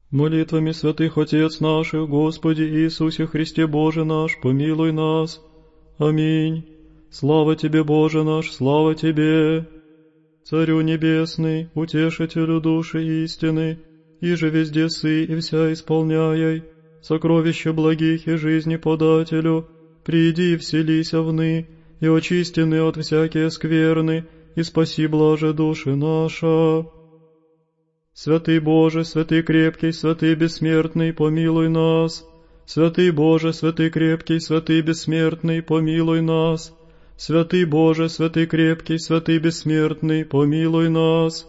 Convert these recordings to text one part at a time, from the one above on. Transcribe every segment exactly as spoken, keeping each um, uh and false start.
Молитвами святых Отец наших, Господи Иисусе Христе Боже наш, помилуй нас. Аминь. Слава Тебе, Боже наш, слава Тебе. Царю Небесный, Утешителю души истины, иже везде сы и вся исполняй, сокровища благих и жизни подателю, приди и вселися вны, и очистены от всякие скверны, и спаси блаже души наша. Святый Боже, святый крепкий, святый бессмертный, помилуй нас. Святый Боже, святый крепкий, святый бессмертный, помилуй нас. Святый Боже, святый крепкий, святый бессмертный, помилуй нас.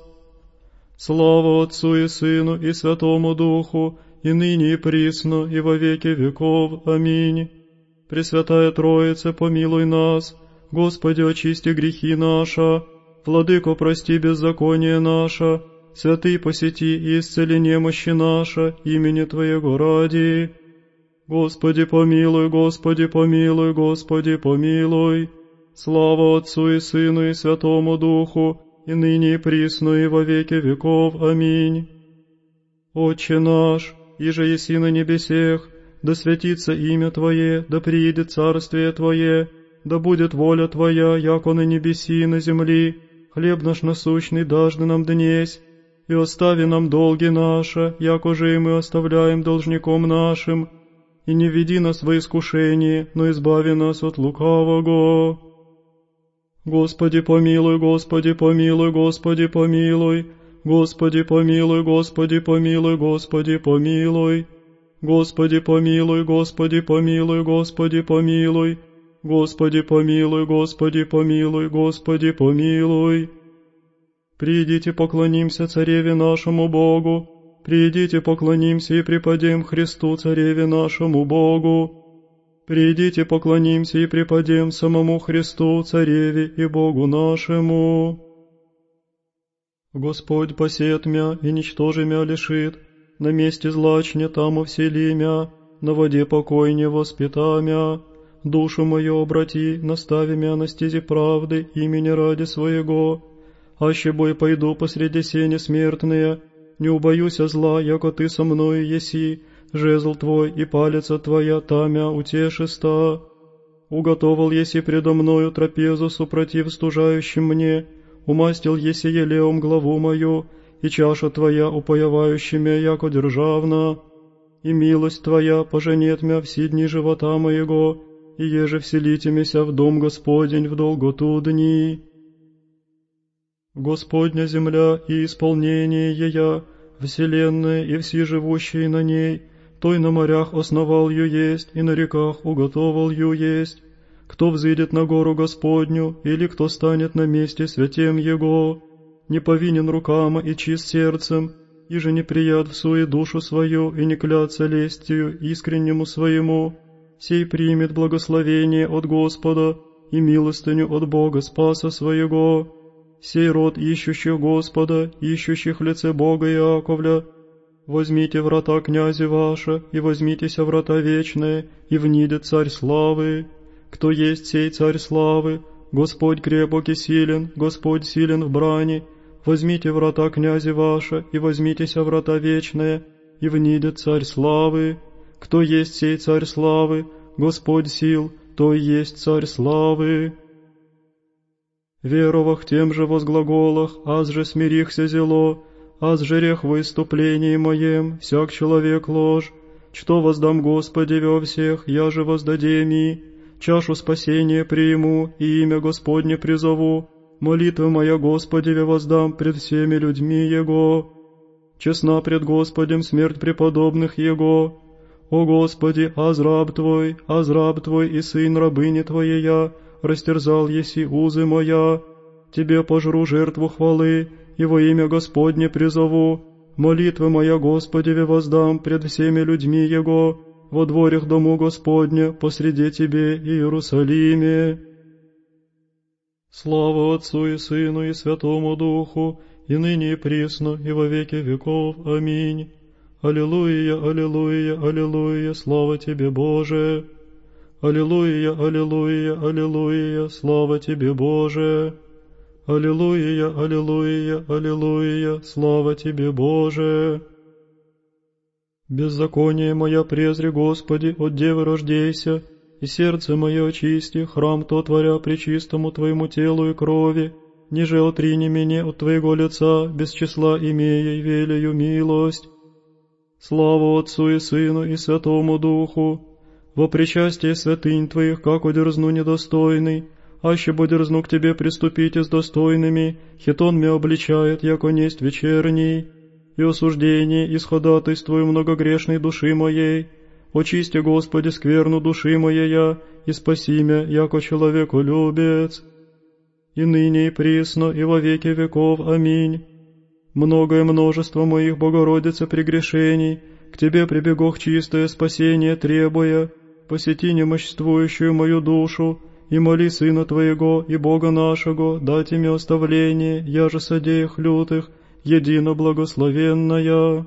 Слава Отцу и Сыну и Святому Духу, и ныне и присно, и во веки веков. Аминь. Пресвятая Троица, помилуй нас. Господи, очисти грехи наши. Владыко, прости беззаконие наше. Святый, посети и исцели немощи наши, имени Твоего ради. Господи, помилуй, Господи, помилуй, Господи, помилуй. Слава Отцу и Сыну и Святому Духу, и ныне и присно, и во веки веков. Аминь. Отче наш, иже еси на небесех, да святится имя Твое, да приидет царствие Твое, да будет воля Твоя, яко на небеси и на земли. Хлеб наш насущный дажды нам днесь, и остави нам долги наши, якоже и мы оставляем должником нашим, и не веди нас во искушение, но избави нас от лукавого. Господи, помилуй, Господи, помилуй, Господи, помилуй, Господи, помилуй, Господи, помилуй, Господи, помилуй, Господи, помилуй, Господи, помилуй, Господи, помилуй, Господи, помилуй, Господи, помилуй, Господи, помилуй. Придите, поклонимся Цареве нашему Богу, придите, поклонимся и преподем Христу, Цареве нашему Богу. Придите, поклонимся и преподем самому Христу, Цареве и Богу нашему. Господь посет мя и ничтожи мя лишит, на месте злачня там увсели мя, на воде покой не воспита мя. Душу мою обрати, настави мя на стези правды, имени ради своего. Аще бой пойду посреди сени смертные, не убоюся зла, яко ты со мною еси, жезл твой и палица твоя тамя утешиста. Уготовал еси предо мною трапезу супротив стужающим мне, умастил еси елеум главу мою, и чаша твоя упоявающими, яко державна. И милость твоя поженет мя все дни живота моего, и еже вселитимися в дом Господень в долготу дни. Господня земля и исполнение ея, вселенная и все живущие на ней, той на морях основал ю есть, и на реках уготовал ю есть. Кто взыдет на гору Господню, или кто станет на месте святем Его, не повинен рукам и чист сердцем, и же не прият в суе душу свою, и не клятся лестью искреннему своему, сей примет благословение от Господа и милостыню от Бога Спаса своего. Сей род ищущих Господа, ищущих лице Бога Иаковля, возьмите врата князи ваша, и возьмитеся врата вечные, и внидет царь славы. Кто есть сей царь славы? Господь крепок и силен, Господь силен в брани. Возьмите врата князи ваша, и возьмитеся врата вечные, и внидет царь славы. Кто есть сей царь славы? Господь сил, то и есть царь славы. Веровах тем же возглаголах, аз же смирихся зело, аз же рех в выступлении моем, всяк человек ложь. Что воздам Господи во всех, я же воздадем и, чашу спасения приму, и имя Господне призову, молитвы моя Господеве воздам пред всеми людьми Его. Честна пред Господем смерть преподобных Его. О Господи, аз раб Твой, аз раб Твой и сын рабыни Твоей я, растерзал еси узы моя. Тебе пожру жертву хвалы, и во имя Господне призову. Молитвы моя Господеве воздам пред всеми людьми Его, во дворях дому Господня, посреди Тебе, Иерусалиме. Слава Отцу и Сыну и Святому Духу, и ныне и присно, и во веки веков. Аминь. Аллилуйя, аллилуйя, аллилуйя, слава Тебе, Боже. Аллилуйя, аллилуйя, аллилуйя, слава Тебе, Боже. Аллилуйя, аллилуйя, аллилуйя, слава Тебе, Боже. Беззаконие моя презри, Господи, от девы рождейся, и сердце мое очисти, храм то творя пречистому Твоему телу и крови, ниже отрини меня от Твоего лица, без числа имея и велею милость. Славу Отцу и Сыну и Святому Духу, во причастие святынь Твоих, как удерзну недостойный, аще бо дерзну к Тебе приступите с достойными, хитон меня обличает, яко несть вечерний, и осуждение исходатайствую многогрешной души моей. Очисти, Господи, скверну души моей, и спаси мя, яко человеколюбец. И ныне и присно, и во веки веков. Аминь. Многое множество моих, Богородице, прегрешений, к Тебе прибегох чистое спасение требуя, посети немощствующую мою душу, и моли Сына Твоего и Бога нашего, дать им оставление, я же содеях лютых, едино благословенная.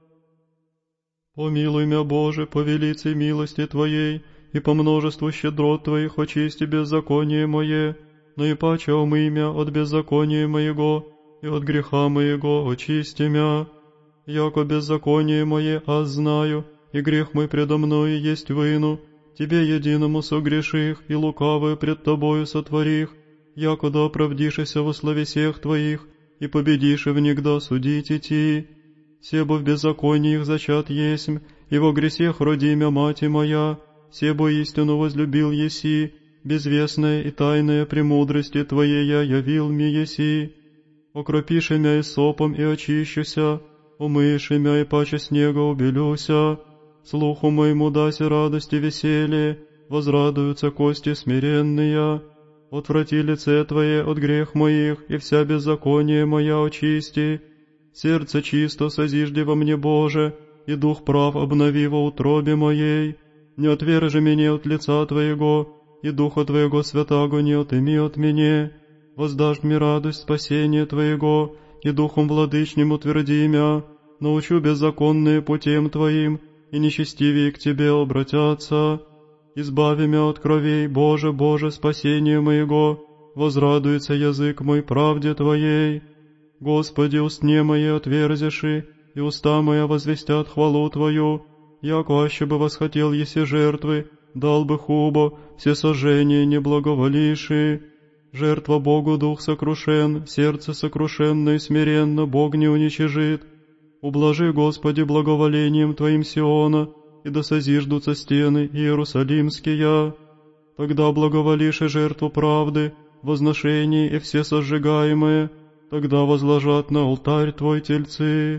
Помилуй мя, Боже, по велицей милости Твоей, и по множеству щедрот Твоих очисти беззаконие мое, но и паче омый мя от беззакония моего, и от греха моего очисти мя. Яко беззаконие мое аз знаю, и грех мой предо мною есть вину, Тебе единому согреших, и лукавое пред Тобою сотворих, яко да оправдишися во славе всех Твоих, и победишь внегда судить идти. Себо в беззаконии их зачат есмь, и во гресех родимя мати моя, себо истину возлюбил еси, безвестная и тайная премудрости Твоей я явил мне еси. Окропиши мя и сопом, и очищуся, умыши мя и паче снега убелюся. Слуху моему даси радости веселье, возрадуются кости смиренные. Отврати лице Твое от грех моих, и вся беззаконие моя очисти. Сердце чисто созижди во мне, Боже, и дух прав обнови во утробе моей. Не отвержи меня от лица Твоего, и духа Твоего святаго не отыми от меня. Воздашь мне радость спасения Твоего, и духом владычним утверди мя. Научу беззаконные путем Твоим, и нечестивее к Тебе обратятся. Избави мя от кровей, Боже, Боже, спасение моего, возрадуется язык мой правде Твоей. Господи, устне мои отверзиши, и уста моя возвестят хвалу Твою, яко аще бы восхотел еси жертвы, дал бы хубо, все сожжения не благоволиши. Жертва Богу дух сокрушен, сердце сокрушенно и смиренно Бог не уничижит. Ублажи, Господи, благоволением Твоим Сиона, и да созиждутся стены иерусалимские. Тогда благоволишь и жертву правды, возношение и все сожигаемые, тогда возложат на алтарь Твой тельцы.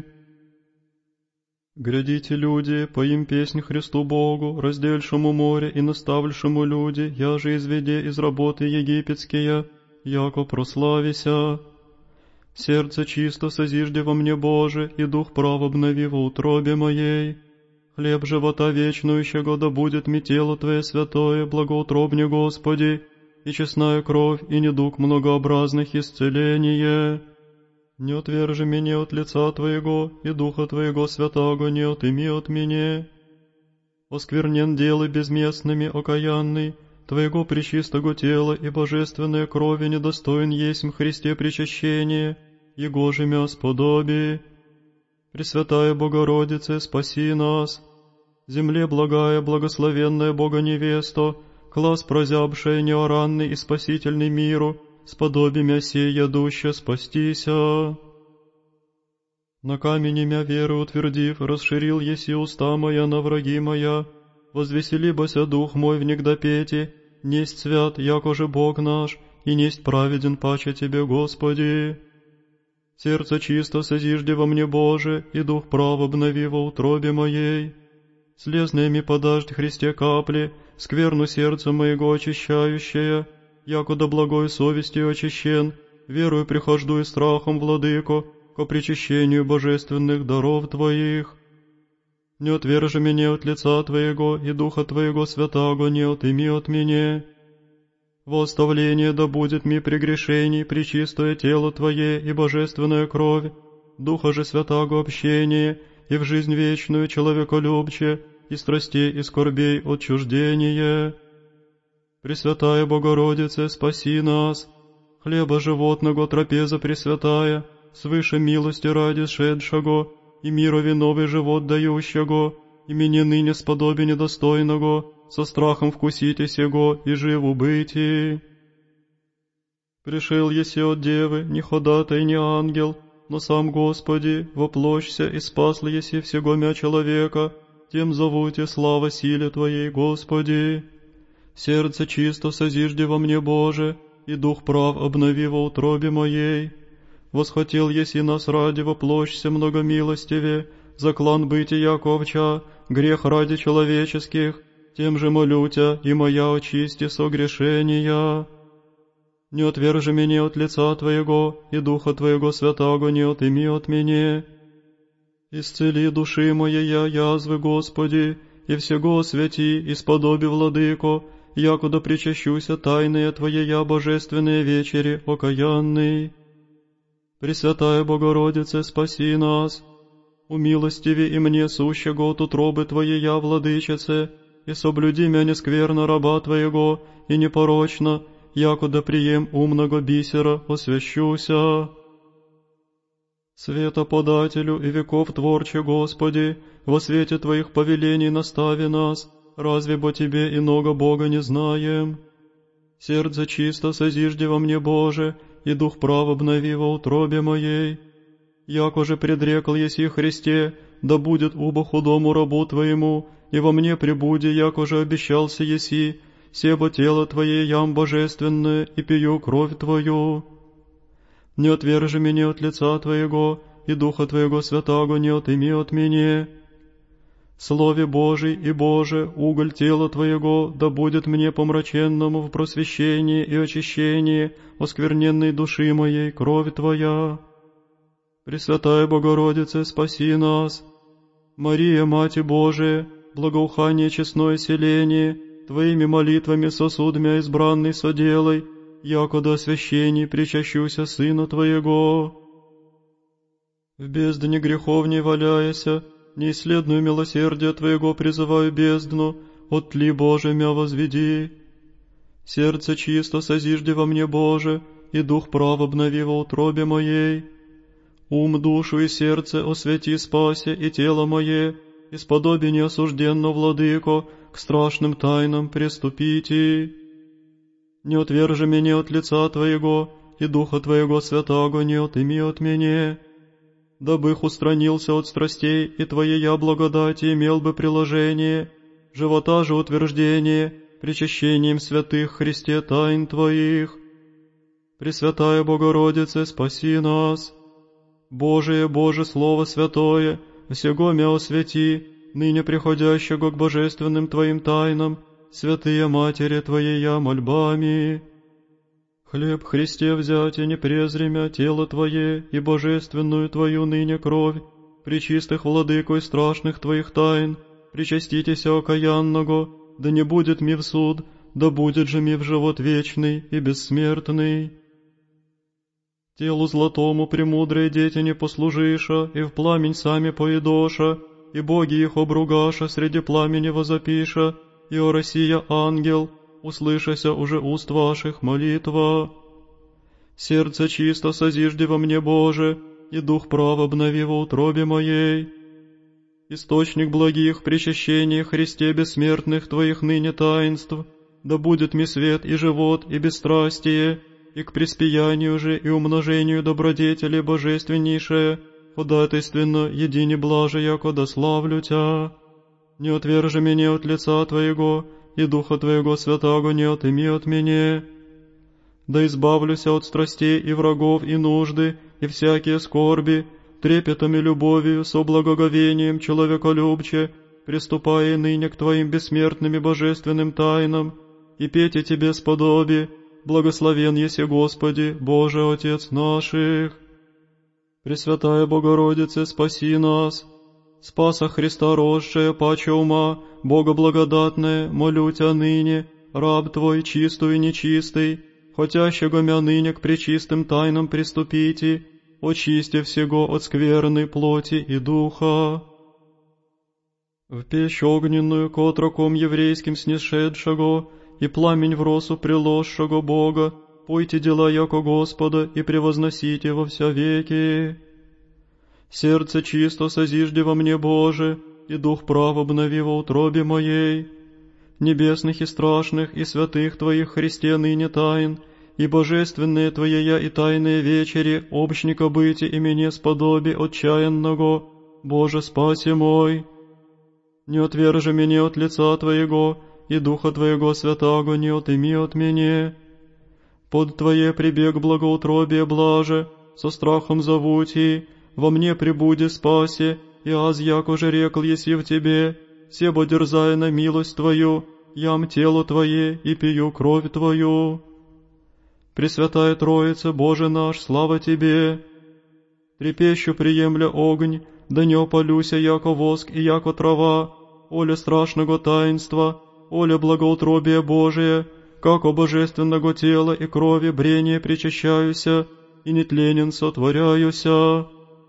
Грядите, люди, поим песнь Христу Богу, раздельшему море и наставльшему люди, я же изведе из работы египетские, яко прославися. Сердце чисто созижди во мне, Боже, и дух прав обнови во утробе моей. Хлеб живота вечнующего да будет ми тело Твое святое, благоутробне, Господи, и честная кровь, и недуг многообразных исцеление. Не отвержи меня от лица Твоего, и духа Твоего святаго не отыми от меня. Осквернен делы безместными окаянный, Твоего пречистого тела и божественной крови недостоин есмь Христе причащение, Его же мя сподоби. Пресвятая Богородице, спаси нас. Земле благая, благословенная Бога невесто, класс прозябшая неоранный и спасительный миру, сподоби мя сей ядуще спастися. На камени мя веры утвердив, расширил еси уста моя на враги моя, возвесели бося дух мой внегда пети, несть свят, яко же Бог наш, и несть праведен паче Тебе, Господи. Сердце чисто созижди во мне, Боже, и дух прав обнови во утробе моей. Слезные ми подаждь Христе капли, скверну сердца моего очищающее, яко до благой совести очищен, верою прихожду и страхом, Владыко, ко причащению божественных даров Твоих. Не отвержи меня от лица Твоего, и Духа Твоего святаго не отыми от меня. Во оставление да будет ми прегрешений пречистое тело Твое и божественная кровь, Духа же святаго общение, и в жизнь вечную человеколюбче, и страстей и скорбей отчуждение. Пресвятая Богородице, спаси нас, хлеба животного трапеза пресвятая, свыше милости ради шедшего, и мирови новый живот дающего, и мне ныне сподоби недостойного, со страхом вкусите сего и живу быти. Пришел еси от девы, не ходатай, не ангел, но сам Господи, воплощся и спасл еси всего мя человека, тем зовуте слава силе Твоей, Господи. Сердце чисто созижди во мне, Боже, и дух прав обнови во утробе моей. Восхотел еси нас ради, воплощся многомилостиве, заклан быти яко овча, грех ради человеческих, тем же молю Тя, и моя очисти согрешения. Не отвержи меня от лица Твоего, и Духа Твоего Святаго не отыми от меня. Исцели души моей язвы, Господи, и всего освяти, и сподоби, Владыко, якуда причащуся тайные Твоея божественные вечери, окаянный. Пресвятая Богородице, спаси нас. Умилостиви и мне сущего от утробы Твоея, Владычице, и соблюди меня нескверно раба Твоего, и непорочно, якуда прием умного бисера освящуся. Светоподателю и веков Творче, Господи, во свете Твоих повелений настави нас, разве бо Тебе иного Бога не знаем? Сердце чисто созижди во мне, Боже, и дух прав обнови во утробе моей. Яко же предрекал еси Христе, да будет убо худому рабу Твоему, и во мне пребуди, яко же обещался еси, себо тело Твое ям божественное, и пью кровь Твою. Не отвержи меня от лица Твоего, и Духа Твоего Святаго не отыми от меня. Слове Божий и Боже, уголь тела Твоего, да будет мне помраченному в просвещении и очищении оскверненной души моей кровь Твоя. Пресвятая Богородице, спаси нас. Мария, Мати Божия, благоухание честное селение, Твоими молитвами сосуд мя избранный соделай, яко до освящений причащуся Сына Твоего. В бездне греховней валяяся, неисследную милосердие Твоего призываю бездну, от Тли, Боже, мя возведи. Сердце чисто созижди во мне, Боже, и дух прав обнови во утробе моей. Ум, душу и сердце освяти спаси, и тело мое, и сподоби неосужденно, Владыко, к страшным тайнам приступите. Не отвержи меня от лица Твоего, и Духа Твоего Святаго не отыми от меня. Дабы их устранился от страстей, и Твоея благодати имел бы приложение, живота же утверждение, причащением святых Христе тайн Твоих. Пресвятая Богородице, спаси нас. Божие, Боже, Слово Святое, всего мя освяти, ныне приходящего к божественным Твоим тайнам, святые Матери Твоея мольбами. Хлеб Христе взять и не презри мя тело Твое и божественную Твою ныне кровь, пречистых владыко и страшных Твоих тайн, причаститеся окаянного, да не будет ми в суд, да будет же ми в живот вечный и бессмертный. Телу златому премудрые дети не послужиша, и в пламень сами поедоша, и боги их обругаша, среди пламени возопиша, и о Россия ангел, услышася уже уст ваших молитва. Сердце чисто созижди во мне, Боже, и дух прав обнови во утробе моей. Источник благих причащений Христе бессмертных Твоих ныне таинств, да будет ми свет и живот и бесстрастие, и к преспиянию же и умножению добродетели божественнейшее, ходатайственно едине блаже, яко дославлю Тя. Не отвержи меня от лица Твоего, и Духа Твоего Святаго не отыми от меня. Да избавлюся от страстей и врагов и нужды, и всякие скорби, трепетом и любовью, со благоговением человеколюбче, приступая ныне к Твоим бессмертным и божественным тайнам, и петь и Тебе сподоби, благословен еси Господи, Боже Отец наших. Пресвятая Богородице, спаси нас. Спаса Христа росшая, паче ума, Бога благодатная, молю Тя ныне, раб Твой чистый и нечистый, хотящего мя ныне к пречистым тайнам приступите, очисти всего от скверной плоти и духа. В печь огненную к отроком еврейским снишедшего, и пламень в росу приложшего Бога, пойте дела яко Господа и превозносите во вся веки. Сердце чисто созижди во мне, Боже, и дух прав обнови во утробе моей. Небесных и страшных и святых Твоих Христе ныне тайн, и божественные Твоя и тайные вечери, общника быти и мне сподоби отчаянного, Боже, спаси мой. Не отвержи меня от лица Твоего, и Духа Твоего Святаго не отыми от меня. Под Твое прибег благоутробие блаже, со страхом зовути, во мне прибуди спаси, и аз яко же рекл еси в Тебе, себо дерзая на милость Твою, ям тело Твое и пью кровь Твою. Пресвятая Троица, Боже наш, слава Тебе! Трепещу приемля огонь, да не опалюся, яко воск и яко трава, оля страшного таинства, оля благоутробия Божия, како божественного тела и крови брение причащаюся, и нетленен сотворяюся.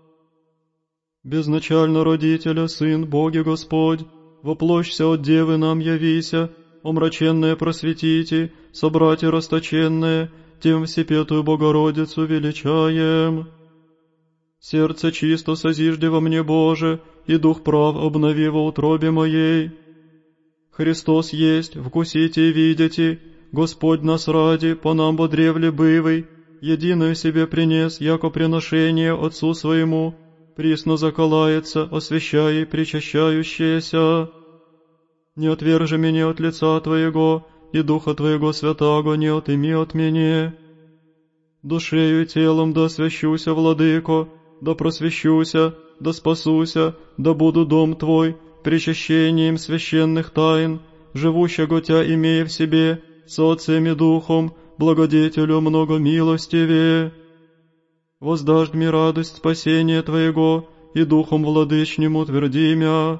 Безначально родителя, Сын, Боги Господь, воплощся от Девы нам явися, омраченное просветите, собратья расточенные, тем Всепетую Богородицу величаем. Сердце чисто созижди во мне, Боже, и дух прав обнови во утробе моей. Христос есть, вкусите и видите, Господь нас ради, по нам бодревле бывый, единое себе принес, яко приношение Отцу Своему, присно заколается, освящая и причащающееся. Не отвержи меня от лица Твоего, и Духа Твоего Святаго не отыми от меня. Душею и телом да освящуся, Владыко, да просвещуся, да спасуся, да буду дом Твой, причащением священных тайн, живущего Тя имея в себе, с Отцем и Духом, благодетелю много милостивее. Воздашь мне радость спасения Твоего, и Духом Владычним утверди мя.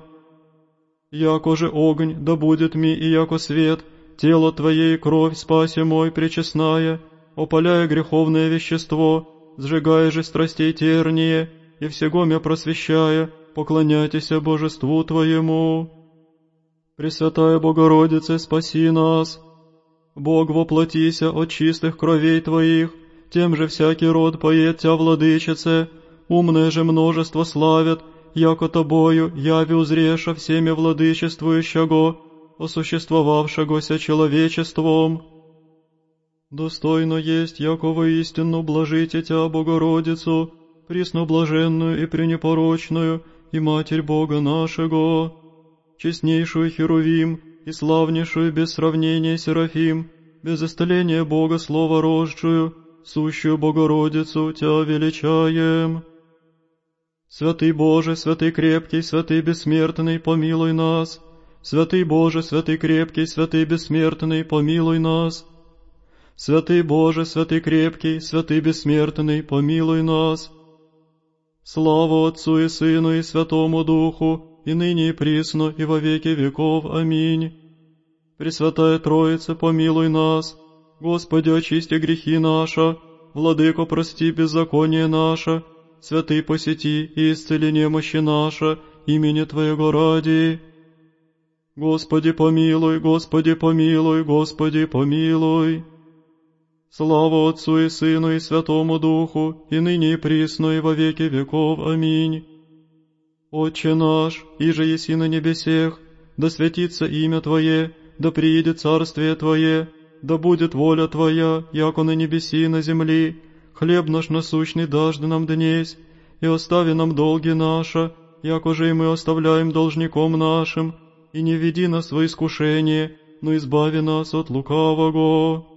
Яко же огонь, да будет ми и яко свет, тело Твое и кровь спаси мой пречестная, опаляя греховное вещество, сжигая же страстей терние, и всего мя просвещая, поклоняйтесь Божеству Твоему. Пресвятая Богородице, спаси нас. Бог, воплотися от чистых кровей Твоих, тем же всякий род поет Тя, Владычице, умное же множество славят, яко Тобою яви узреша всеми владычествующего, осуществовавшегося человечеством. Достойно есть, яко воистину блажите Тя, Богородицу, пресноблаженную и пренепорочную, и Матерь Бога нашего, честнейшую Херувим и славнейшую без сравнения Серафим, без истоления Бога Слова рождшую, сущую Богородицу Тя величаем. Святый Боже, святый крепкий, святый бессмертный, помилуй нас. Святый Боже, святый крепкий, святый бессмертный, помилуй нас. Святый Боже, святый крепкий, святый бессмертный, помилуй нас. Слава Отцу и Сыну и Святому Духу, и ныне и присно, и во веки веков. Аминь. Пресвятая Троица, помилуй нас. Господи, очисти грехи наши, Владыко, прости беззаконие наше, Святый, посети и исцели немощи наши, имени Твоего ради. Господи, помилуй, Господи, помилуй, Господи, помилуй. Слава Отцу и Сыну и Святому Духу, и ныне и присно, и во веки веков. Аминь. Отче наш, иже еси на небесех, да святится имя Твое, да приидет царствие Твое, да будет воля Твоя, яко на небеси и на земли. Хлеб наш насущный дашь нам днесь, и остави нам долги наши, яко же и мы оставляем должником нашим, и не веди нас во искушение, но избави нас от лукавого.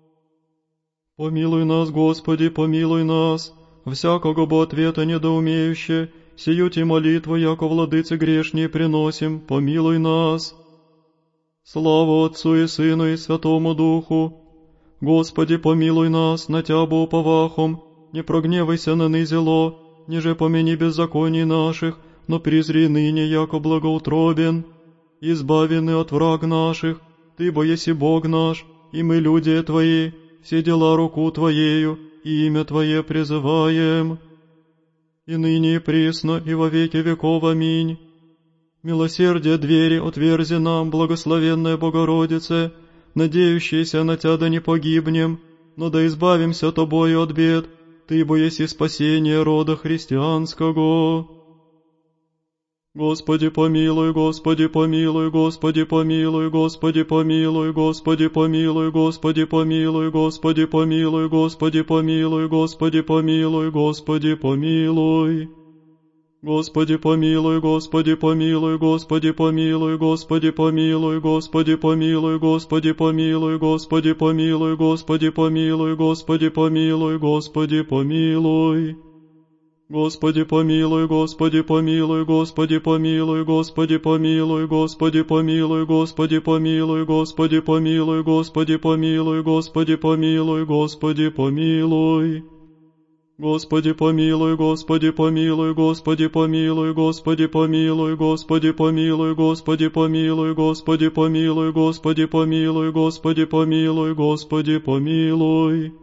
Помилуй нас, Господи, помилуй нас, всякого бы ответа недоумеюще, сию ти молитву, яко владыцы грешние приносим, помилуй нас. Слава Отцу и Сыну и Святому Духу. Господи, помилуй нас, на Тябу уповахом, не прогневайся на низело, ниже помяни беззаконий наших, но призри ныне, яко благоутробен. Избавены от враг наших, Ты, бо еси Бог наш, и мы, люди Твои, все дела руку Твоею, и имя Твое призываем. И ныне и присно, и во веки веков. Аминь. Милосердие двери отверзи нам, благословенная Богородице, надеющиеся на Тя да не погибнем, но да избавимся Тобою от бед, Ты бо еси спасение рода христианского. Господи помилуй, Господи помилуй, Господи помилуй, Господи помилуй, Господи помилуй, Господи помилуй, Господи помилуй, Господи помилуй, Господи помилуй, Господи помилуй. Господи помилуй, Господи помилуй, Господи помилуй, Господи помилуй, Господи помилуй, Господи помилуй, Господи помилуй, Господи помилуй, Господи помилуй, Господи помилуй. Господи помилуй, Господи помилуй, Господи помилуй, Господи помилуй, Господи помилуй, Господи помилуй, Господи помилуй, Господи помилуй, Господи помилуй, Господи помилуй. Господи помилуй, Господи помилуй, Господи помилуй, Господи помилуй, Господи помилуй, Господи помилуй, Господи помилуй, Господи помилуй, Господи помилуй, Господи помилуй.